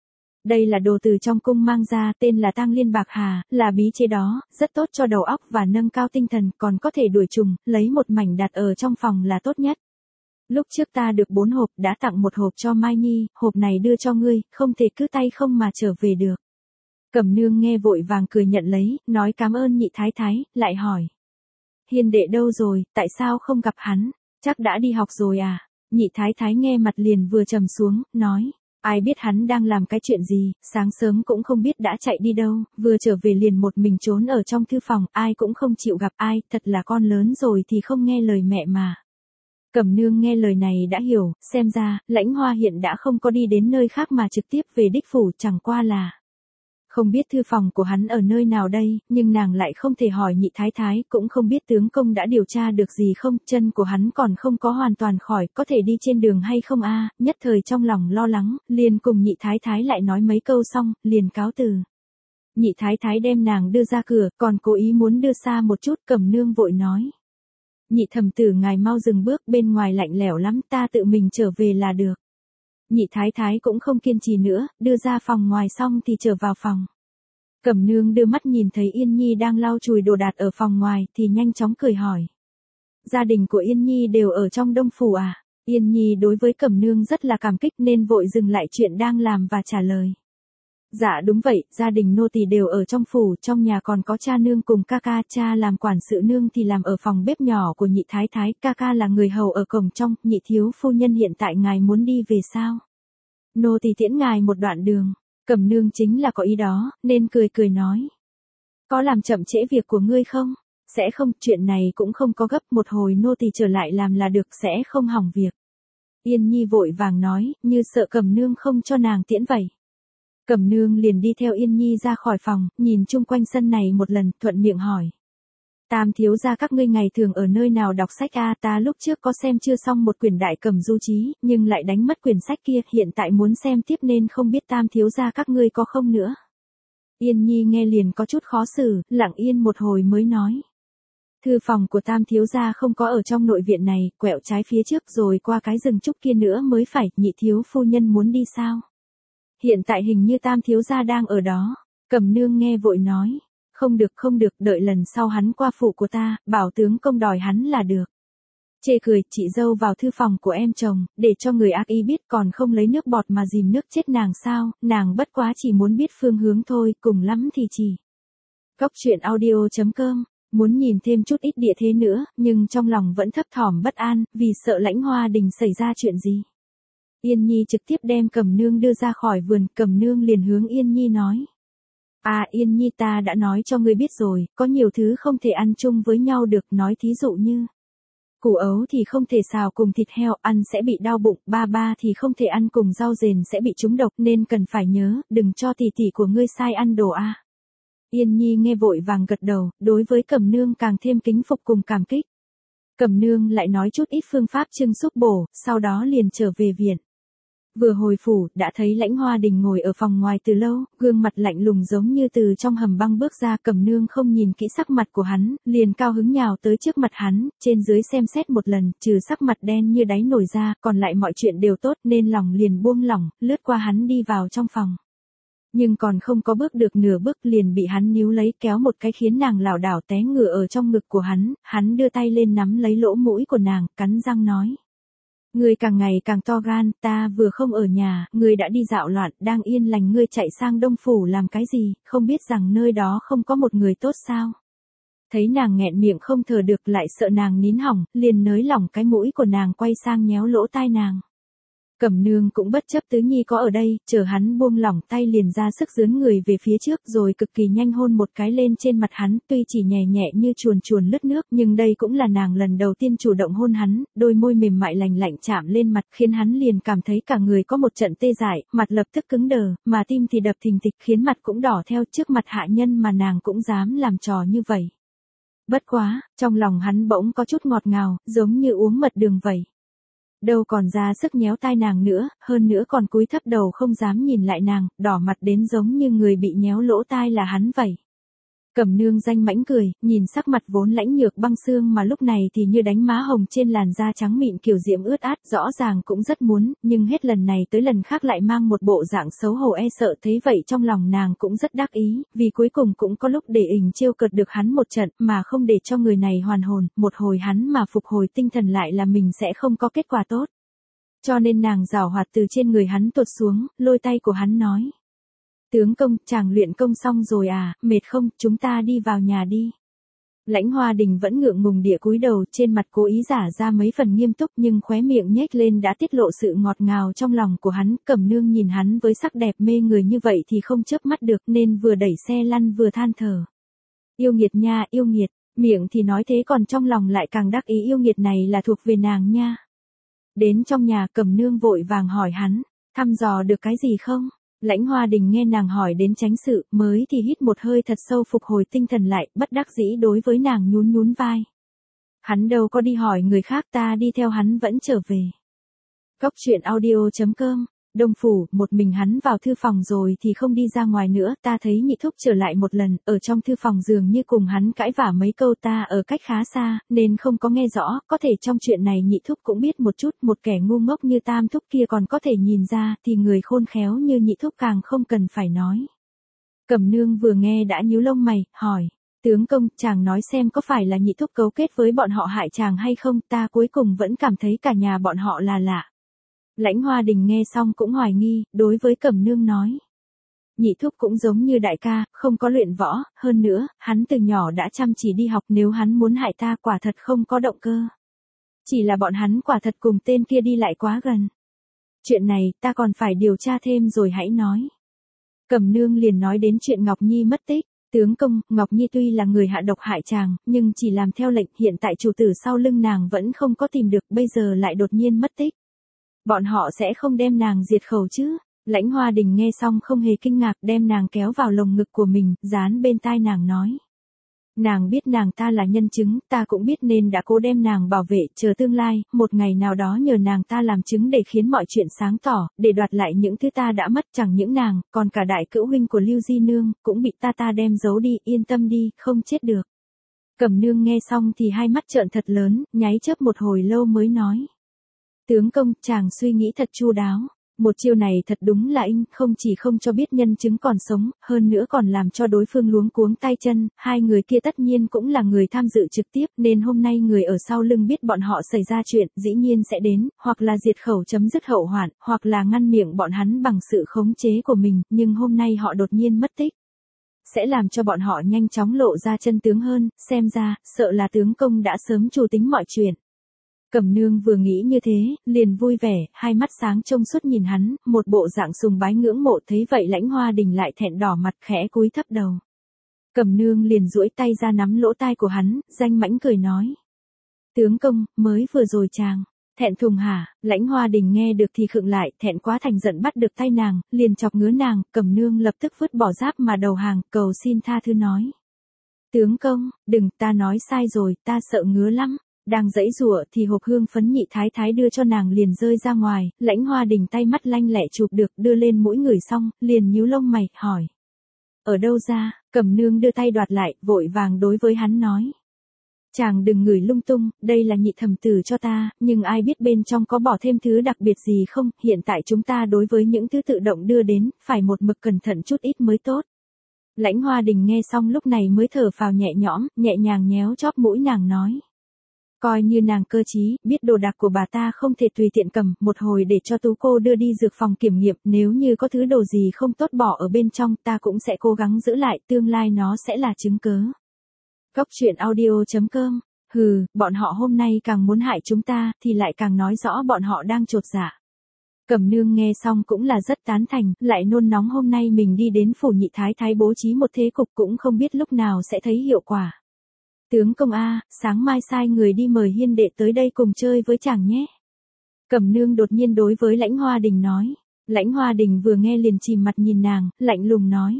Đây là đồ từ trong cung mang ra, tên là tang liên bạc hà, là bí chế đó, rất tốt cho đầu óc và nâng cao tinh thần, còn có thể đuổi trùng, lấy một mảnh đặt ở trong phòng là tốt nhất. Lúc trước ta được bốn hộp, đã tặng một hộp cho Mai Nhi, hộp này đưa cho ngươi, không thể cứ tay không mà trở về được. Cẩm Nương nghe vội vàng cười nhận lấy, nói cảm ơn Nhị Thái Thái, lại hỏi. Hiền đệ đâu rồi, tại sao không gặp hắn, chắc đã đi học rồi à? Nhị Thái Thái nghe mặt liền vừa trầm xuống, nói. Ai biết hắn đang làm cái chuyện gì, sáng sớm cũng không biết đã chạy đi đâu, vừa trở về liền một mình trốn ở trong thư phòng, ai cũng không chịu gặp ai, thật là con lớn rồi thì không nghe lời mẹ mà. Cẩm Nương nghe lời này đã hiểu, xem ra, Lãnh Hoa hiện đã không có đi đến nơi khác mà trực tiếp về đích phủ, chẳng qua là. Không biết thư phòng của hắn ở nơi nào đây, nhưng nàng lại không thể hỏi Nhị Thái Thái, cũng không biết tướng công đã điều tra được gì không, chân của hắn còn không có hoàn toàn khỏi, có thể đi trên đường hay không a? Nhất thời trong lòng lo lắng, liền cùng Nhị Thái Thái lại nói mấy câu xong, liền cáo từ. Nhị Thái Thái đem nàng đưa ra cửa, còn cố ý muốn đưa xa một chút, Cẩm Nương vội nói. Nhị thẩm tử ngài mau dừng bước, bên ngoài lạnh lẽo lắm, ta tự mình trở về là được. Nhị Thái Thái cũng không kiên trì nữa, đưa ra phòng ngoài xong thì trở vào phòng. Cẩm Nương đưa mắt nhìn thấy Yên Nhi đang lau chùi đồ đạc ở phòng ngoài thì nhanh chóng cười hỏi. Gia đình của Yên Nhi đều ở trong Đông Phủ à? Yên Nhi đối với Cẩm Nương rất là cảm kích nên vội dừng lại chuyện đang làm và trả lời. Dạ đúng vậy, gia đình nô tỳ đều ở trong phủ, trong nhà còn có cha nương cùng ca ca, cha làm quản sự, nương thì làm ở phòng bếp nhỏ của nhị thái thái, ca ca là người hầu ở cổng trong, nhị thiếu phu nhân hiện tại ngài muốn đi về sao? Nô tỳ tiễn ngài một đoạn đường. Cẩm nương chính là có ý đó, nên cười cười nói. Có làm chậm trễ việc của ngươi không? Sẽ không, chuyện này cũng không có gấp, một hồi nô tỳ trở lại làm là được, sẽ không hỏng việc. Yên Nhi vội vàng nói, như sợ Cẩm nương không cho nàng tiễn vậy. Cẩm nương liền đi theo Yên Nhi ra khỏi phòng, nhìn chung quanh sân này một lần, thuận miệng hỏi. Tam thiếu gia các ngươi ngày thường ở nơi nào đọc sách a? Ta lúc trước có xem chưa xong một quyển Đại Cẩm Du Chí, nhưng lại đánh mất quyển sách kia, hiện tại muốn xem tiếp nên không biết tam thiếu gia các ngươi có không nữa. Yên Nhi nghe liền có chút khó xử, lặng yên một hồi mới nói. Thư phòng của tam thiếu gia không có ở trong nội viện này, quẹo trái phía trước rồi qua cái rừng trúc kia nữa mới phải, nhị thiếu phu nhân muốn đi sao? Hiện tại hình như tam thiếu gia đang ở đó. Cẩm nương nghe vội nói. Không được không được, đợi lần sau hắn qua phủ của ta, bảo tướng công đòi hắn là được. Chê cười, chị dâu vào thư phòng của em chồng, để cho người ác ý biết còn không lấy nước bọt mà dìm nước chết nàng sao, nàng bất quá chỉ muốn biết phương hướng thôi, cùng lắm thì chỉ. Góc truyện audio chấm com, muốn nhìn thêm chút ít địa thế nữa, nhưng trong lòng vẫn thấp thỏm bất an, vì sợ Lãnh Hoa Đình xảy ra chuyện gì. Yên Nhi trực tiếp đem Cẩm nương đưa ra khỏi vườn, Cẩm nương liền hướng Yên Nhi nói. À Yên Nhi, ta đã nói cho ngươi biết rồi, có nhiều thứ không thể ăn chung với nhau được, nói thí dụ như. Củ ấu thì không thể xào cùng thịt heo, ăn sẽ bị đau bụng, ba ba thì không thể ăn cùng rau dền sẽ bị trúng độc, nên cần phải nhớ, đừng cho tỷ tỷ của ngươi sai ăn đồ a. Yên Nhi nghe vội vàng gật đầu, đối với Cẩm nương càng thêm kính phục cùng cảm kích. Cẩm nương lại nói chút ít phương pháp trưng xúc bổ, sau đó liền trở về viện. Vừa hồi phủ, đã thấy Lãnh Hoa Đình ngồi ở phòng ngoài từ lâu, gương mặt lạnh lùng giống như từ trong hầm băng bước ra. Cẩm nương không nhìn kỹ sắc mặt của hắn, liền cao hứng nhào tới trước mặt hắn, trên dưới xem xét một lần, trừ sắc mặt đen như đáy nổi ra, còn lại mọi chuyện đều tốt nên lòng liền buông lỏng, lướt qua hắn đi vào trong phòng. Nhưng còn không có bước được nửa bước liền bị hắn níu lấy kéo một cái khiến nàng lảo đảo té ngửa ở trong ngực của hắn, hắn đưa tay lên nắm lấy lỗ mũi của nàng, cắn răng nói. Ngươi càng ngày càng to gan, ta vừa không ở nhà, ngươi đã đi dạo loạn, đang yên lành ngươi chạy sang Đông Phủ làm cái gì, không biết rằng nơi đó không có một người tốt sao. Thấy nàng nghẹn miệng không thở được lại sợ nàng nín hỏng, liền nới lỏng cái mũi của nàng quay sang nhéo lỗ tai nàng. Cẩm nương cũng bất chấp Tứ Nhi có ở đây, chờ hắn buông lỏng tay liền ra sức dướn người về phía trước rồi cực kỳ nhanh hôn một cái lên trên mặt hắn, tuy chỉ nhẹ nhẹ như chuồn chuồn lướt nước, nhưng đây cũng là nàng lần đầu tiên chủ động hôn hắn, đôi môi mềm mại lành lạnh chạm lên mặt khiến hắn liền cảm thấy cả người có một trận tê dại, mặt lập tức cứng đờ, mà tim thì đập thình thịch khiến mặt cũng đỏ theo, trước mặt hạ nhân mà nàng cũng dám làm trò như vậy. Bất quá, trong lòng hắn bỗng có chút ngọt ngào, giống như uống mật đường vậy. Đâu còn ra sức nhéo tai nàng nữa, hơn nữa còn cúi thấp đầu không dám nhìn lại nàng, đỏ mặt đến giống như người bị nhéo lỗ tai là hắn vậy. Cẩm nương danh mãnh cười, nhìn sắc mặt vốn lãnh nhược băng xương mà lúc này thì như đánh má hồng trên làn da trắng mịn kiểu diễm ướt át, rõ ràng cũng rất muốn, nhưng hết lần này tới lần khác lại mang một bộ dạng xấu hổ e sợ, thấy vậy trong lòng nàng cũng rất đắc ý, vì cuối cùng cũng có lúc để ình trêu cợt được hắn một trận mà không để cho người này hoàn hồn, một hồi hắn mà phục hồi tinh thần lại là mình sẽ không có kết quả tốt. Cho nên nàng giảo hoạt từ trên người hắn tuột xuống, lôi tay của hắn nói. Tướng công, chàng luyện công xong rồi à, mệt không, chúng ta đi vào nhà đi. Lãnh Hoa Đình vẫn ngượng ngùng địa cúi đầu, trên mặt cố ý giả ra mấy phần nghiêm túc nhưng khóe miệng nhếch lên đã tiết lộ sự ngọt ngào trong lòng của hắn. Cẩm nương nhìn hắn với sắc đẹp mê người như vậy thì không chớp mắt được nên vừa đẩy xe lăn vừa than thở. Yêu nghiệt nha, yêu nghiệt, miệng thì nói thế còn trong lòng lại càng đắc ý yêu nghiệt này là thuộc về nàng nha. Đến trong nhà Cẩm nương vội vàng hỏi hắn, thăm dò được cái gì không? Lãnh Hoa Đình nghe nàng hỏi đến tránh sự, mới thì hít một hơi thật sâu phục hồi tinh thần lại, bất đắc dĩ đối với nàng nhún nhún vai. Hắn đâu có đi hỏi người khác, ta đi theo hắn vẫn trở về. Góc truyện audio chấm com, Đông Phủ, một mình hắn vào thư phòng rồi thì không đi ra ngoài nữa, ta thấy nhị thúc trở lại một lần, ở trong thư phòng dường như cùng hắn cãi vả mấy câu, ta ở cách khá xa, nên không có nghe rõ, có thể trong chuyện này nhị thúc cũng biết một chút, một kẻ ngu ngốc như tam thúc kia còn có thể nhìn ra, thì người khôn khéo như nhị thúc càng không cần phải nói. Cẩm nương vừa nghe đã nhíu lông mày, hỏi, tướng công, chàng nói xem có phải là nhị thúc cấu kết với bọn họ hại chàng hay không, ta cuối cùng vẫn cảm thấy cả nhà bọn họ là lạ. Lãnh Hoa Đình nghe xong cũng hoài nghi, đối với Cẩm nương nói. Nhị thúc cũng giống như đại ca, không có luyện võ, hơn nữa, hắn từ nhỏ đã chăm chỉ đi học, nếu hắn muốn hại ta quả thật không có động cơ. Chỉ là bọn hắn quả thật cùng tên kia đi lại quá gần. Chuyện này, ta còn phải điều tra thêm rồi hãy nói. Cẩm Nương liền nói đến chuyện Ngọc Nhi mất tích. Tướng công, Ngọc Nhi tuy là người hạ độc hại chàng, nhưng chỉ làm theo lệnh, hiện tại chủ tử sau lưng nàng vẫn không có tìm được, bây giờ lại đột nhiên mất tích. Bọn họ sẽ không đem nàng diệt khẩu chứ? Lãnh Hoa Đình nghe xong không hề kinh ngạc, đem nàng kéo vào lồng ngực của mình, dán bên tai nàng nói. Nàng biết nàng ta là nhân chứng, ta cũng biết nên đã cố đem nàng bảo vệ, chờ tương lai, một ngày nào đó nhờ nàng ta làm chứng để khiến mọi chuyện sáng tỏ, để đoạt lại những thứ ta đã mất, chẳng những nàng, còn cả đại cữu huynh của Lưu Di Nương, cũng bị ta ta đem giấu đi, yên tâm đi, không chết được. Cẩm Nương nghe xong thì hai mắt trợn thật lớn, nháy chớp một hồi lâu mới nói. Tướng công, chàng suy nghĩ thật chu đáo. Một chiêu này thật đúng là anh, không chỉ không cho biết nhân chứng còn sống, hơn nữa còn làm cho đối phương luống cuống tay chân, hai người kia tất nhiên cũng là người tham dự trực tiếp, nên hôm nay người ở sau lưng biết bọn họ xảy ra chuyện, dĩ nhiên sẽ đến, hoặc là diệt khẩu chấm dứt hậu hoạn, hoặc là ngăn miệng bọn hắn bằng sự khống chế của mình, nhưng hôm nay họ đột nhiên mất tích. Sẽ làm cho bọn họ nhanh chóng lộ ra chân tướng hơn, xem ra, sợ là tướng công đã sớm chủ tính mọi chuyện. Cẩm Nương vừa nghĩ như thế, liền vui vẻ, hai mắt sáng trông suốt nhìn hắn, một bộ dạng sùng bái ngưỡng mộ, thấy vậy Lãnh Hoa Đình lại thẹn đỏ mặt khẽ cúi thấp đầu. Cẩm Nương liền duỗi tay ra nắm lỗ tai của hắn, danh mãnh cười nói. Tướng công, mới vừa rồi chàng. Thẹn thùng hả? Lãnh Hoa Đình nghe được thì khựng lại, thẹn quá thành giận bắt được tay nàng, liền chọc ngứa nàng, Cẩm Nương lập tức vứt bỏ giáp mà đầu hàng, cầu xin tha thứ nói. Tướng công, đừng, ta nói sai rồi, ta sợ ngứa lắm. Đang giãy giụa thì hộp hương phấn nhị thái thái đưa cho nàng liền rơi ra ngoài, Lãnh Hoa Đình tay mắt lanh lẹ chụp được, đưa lên mũi người xong, liền nhíu lông mày, hỏi. Ở đâu ra? Cẩm Nương đưa tay đoạt lại, vội vàng đối với hắn nói. Chàng đừng ngửi lung tung, đây là nhị thẩm tử cho ta, nhưng ai biết bên trong có bỏ thêm thứ đặc biệt gì không, hiện tại chúng ta đối với những thứ tự động đưa đến, phải một mực cẩn thận chút ít mới tốt. Lãnh Hoa Đình nghe xong lúc này mới thở phào nhẹ nhõm, nhẹ nhàng nhéo chóp mũi nàng nói. Coi như nàng cơ trí, biết đồ đạc của bà ta không thể tùy tiện cầm, một hồi để cho Tú cô đưa đi dược phòng kiểm nghiệm, nếu như có thứ đồ gì không tốt bỏ ở bên trong, ta cũng sẽ cố gắng giữ lại, tương lai nó sẽ là chứng cớ. Góc truyện audio chấm com, hừ, bọn họ hôm nay càng muốn hại chúng ta, thì lại càng nói rõ bọn họ đang chột dạ. Cẩm Nương nghe xong cũng là rất tán thành, lại nôn nóng hôm nay mình đi đến phủ nhị thái thái bố trí một thế cục cũng không biết lúc nào sẽ thấy hiệu quả. Tướng công a, sáng mai sai người đi mời hiên đệ tới đây cùng chơi với chàng nhé. Cẩm Nương đột nhiên đối với Lãnh Hoa Đình nói. Lãnh Hoa Đình vừa nghe liền chìm mặt nhìn nàng, lạnh lùng nói.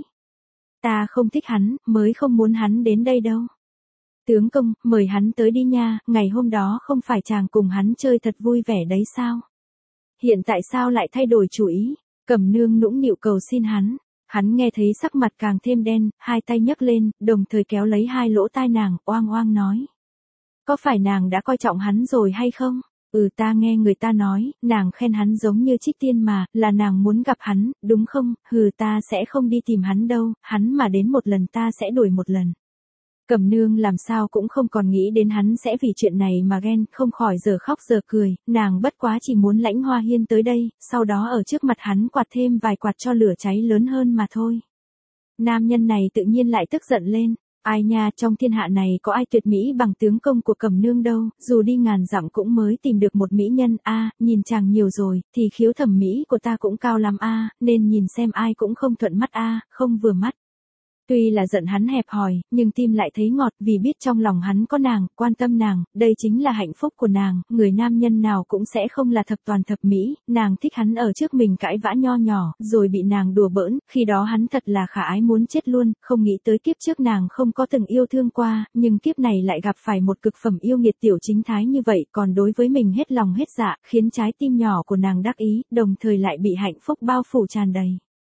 Ta không thích hắn, mới không muốn hắn đến đây đâu. Tướng công, mời hắn tới đi nha, ngày hôm đó không phải chàng cùng hắn chơi thật vui vẻ đấy sao? Hiện tại sao lại thay đổi chủ ý? Cẩm Nương nũng nịu cầu xin hắn. Hắn nghe thấy sắc mặt càng thêm đen, hai tay nhấc lên, đồng thời kéo lấy hai lỗ tai nàng, oang oang nói. Có phải nàng đã coi trọng hắn rồi hay không? Ừ, ta nghe người ta nói, nàng khen hắn giống như trích tiên mà, là nàng muốn gặp hắn, đúng không? Hừ, ta sẽ không đi tìm hắn đâu, hắn mà đến một lần ta sẽ đuổi một lần. Cẩm Nương làm sao cũng không còn nghĩ đến hắn sẽ vì chuyện này mà ghen, không khỏi giờ khóc giờ cười, nàng bất quá chỉ muốn Lãnh Hoa Hiên tới đây, sau đó ở trước mặt hắn quạt thêm vài quạt cho lửa cháy lớn hơn mà thôi. Nam nhân này tự nhiên lại tức giận lên, ai nha, trong thiên hạ này có ai tuyệt mỹ bằng tướng công của Cẩm Nương đâu, dù đi ngàn dặm cũng mới tìm được một mỹ nhân, a, à, nhìn chàng nhiều rồi, thì khiếu thẩm mỹ của ta cũng cao lắm a, à, nên nhìn xem ai cũng không thuận mắt a, à, không vừa mắt. Tuy là giận hắn hẹp hòi, nhưng tim lại thấy ngọt vì biết trong lòng hắn có nàng, quan tâm nàng, đây chính là hạnh phúc của nàng, người nam nhân nào cũng sẽ không là thập toàn thập mỹ, nàng thích hắn ở trước mình cãi vã nho nhỏ, rồi bị nàng đùa bỡn, khi đó hắn thật là khả ái muốn chết luôn, không nghĩ tới kiếp trước nàng không có từng yêu thương qua, nhưng kiếp này lại gặp phải một cực phẩm yêu nghiệt tiểu chính thái như vậy, còn đối với mình hết lòng hết dạ, khiến trái tim nhỏ của nàng đắc ý, đồng thời lại bị hạnh phúc bao phủ tràn đầy.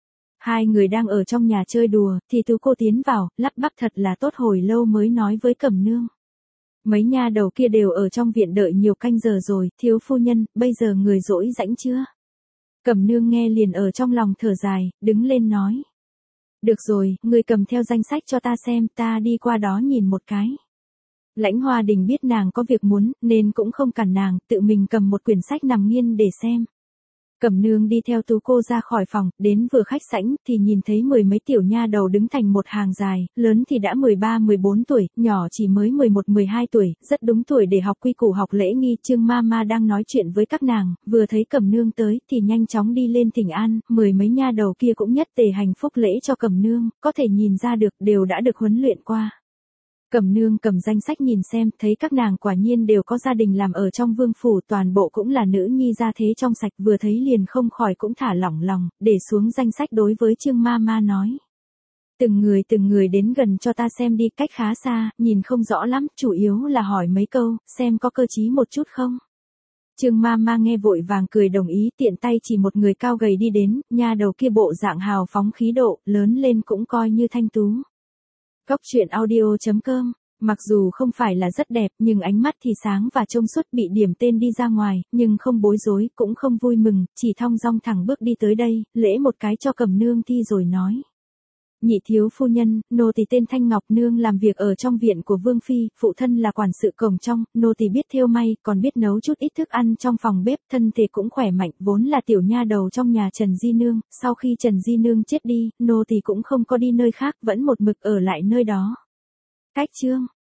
Hai người đang ở trong nhà chơi đùa, thì Tú cô tiến vào, lắp bắp thật là tốt hồi lâu mới nói với Cẩm Nương. Mấy nha đầu kia đều ở trong viện đợi nhiều canh giờ rồi, thiếu phu nhân, bây giờ người rỗi rãnh chưa? Cẩm Nương nghe liền ở trong lòng thở dài, đứng lên nói. Được rồi, người cầm theo danh sách cho ta xem, ta đi qua đó nhìn một cái. Lãnh Hoa Đình biết nàng có việc muốn, nên cũng không cản nàng, tự mình cầm một quyển sách nằm nghiêng để xem. Cẩm nương đi theo Tú cô ra khỏi phòng, đến vừa khách sảnh thì nhìn thấy mười mấy tiểu nha đầu đứng thành một hàng dài, lớn thì đã mười ba mười bốn tuổi, nhỏ chỉ mới mười một mười hai tuổi, rất đúng tuổi để học quy củ học lễ nghi. Trương Mama đang nói chuyện với các nàng, vừa thấy Cẩm nương tới thì nhanh chóng đi lên thỉnh an, mười mấy nha đầu kia cũng nhất tề hành phúc lễ cho Cẩm nương, có thể nhìn ra được đều đã được huấn luyện qua. Cẩm nương cầm danh sách nhìn xem, thấy các nàng quả nhiên đều có gia đình làm ở trong vương phủ, toàn bộ cũng là nữ nhi gia thế trong sạch, vừa thấy liền không khỏi cũng thả lỏng lòng, để xuống danh sách đối với Trương Mama nói. Từng người từng người đến gần cho ta xem đi, cách khá xa, nhìn không rõ lắm, chủ yếu là hỏi mấy câu, xem có cơ trí một chút không. Trương Mama nghe vội vàng cười đồng ý, tiện tay chỉ một người cao gầy đi đến, nha đầu kia bộ dạng hào phóng khí độ, lớn lên cũng coi như thanh tú. Góc truyện audio chấm com, mặc dù không phải là rất đẹp nhưng ánh mắt thì sáng và trông suốt, bị điểm tên đi ra ngoài, nhưng không bối rối, cũng không vui mừng, chỉ thong dong thẳng bước đi tới đây, lễ một cái cho Cẩm nương thi rồi nói. Nhị thiếu phu nhân, nô tỳ tên Thanh Ngọc, nương làm việc ở trong viện của Vương Phi, phụ thân là quản sự cổng trong, nô tỳ biết thêu may, còn biết nấu chút ít thức ăn trong phòng bếp, thân thể cũng khỏe mạnh, vốn là tiểu nha đầu trong nhà Trần Di Nương, sau khi Trần Di Nương chết đi, nô tỳ cũng không có đi nơi khác, vẫn một mực ở lại nơi đó. Cách chương